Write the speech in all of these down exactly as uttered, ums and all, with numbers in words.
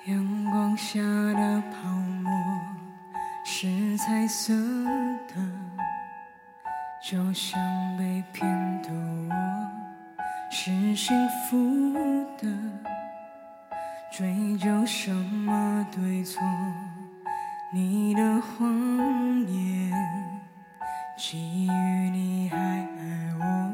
阳光下的泡沫是彩色的，就像被骗的我是幸福的，追究什么对错，你的谎言基于你还爱我，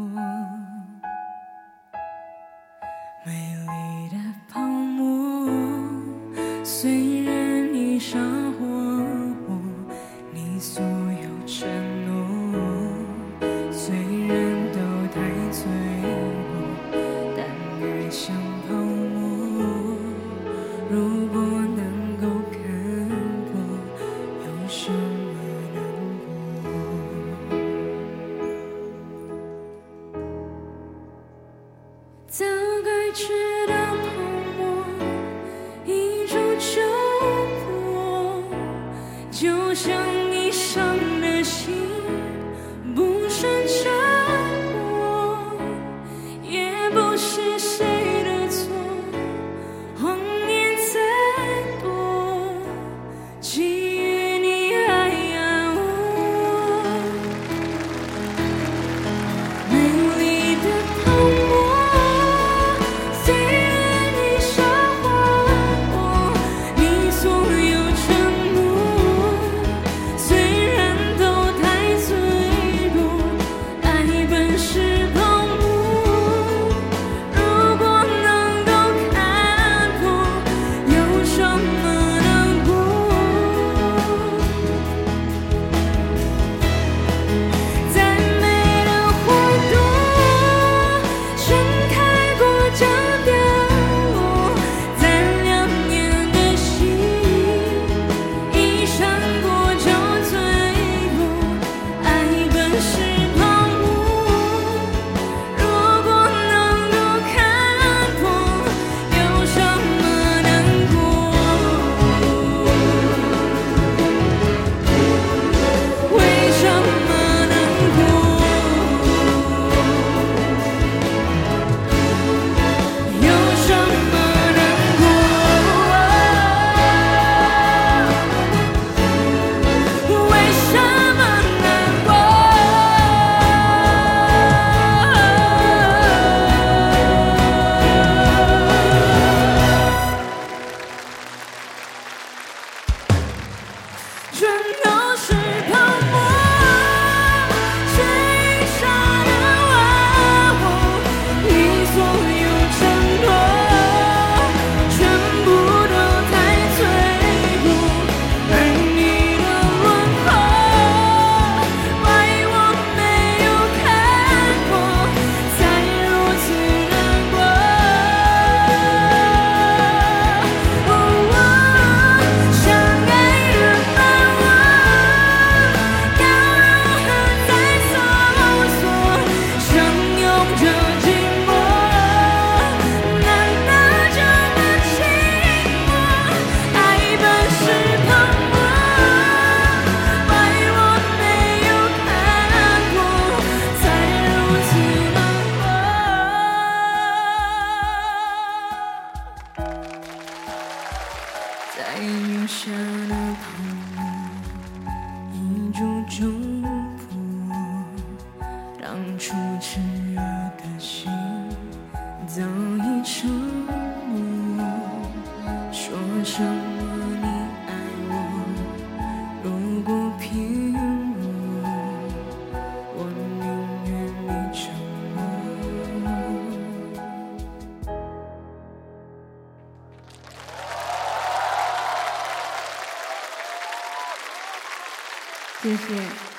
美丽的泡沫，虽然你杀活我，你所有承诺虽然都太脆弱，但爱像泡沫，如果能够看破，有什么难过？早该知道泡沫一触就破，就像你伤的心不算折磨，也不是谁的错，谎言再多，基于你还爱我，美丽的泡沫，虽然你杀活我，你所有承诺虽然都太脆弱，爱本是泡沫，如果能够看破，有什么难过？再美的花朵盛开过就凋落，再亮眼的星一闪过就坠落，爱本是泡沫，如果能够看破，有什么难过？为什么难过？有什么难过？为什么难过？全都是泡沫，谁杀的我？你所有承诺全部都太脆弱，而你的轮廓，怪我没有看破，才如此难过。相爱的把握，要如何再搜索？相拥着寂寞，难得这么寂寞。爱本是泡沫，怪我没有看破，才如此难过。在雨下的泡沫一触就破，当初炽热的心早已沉默，说什么你爱我，如果骗我，我宁愿你沉默。谢谢。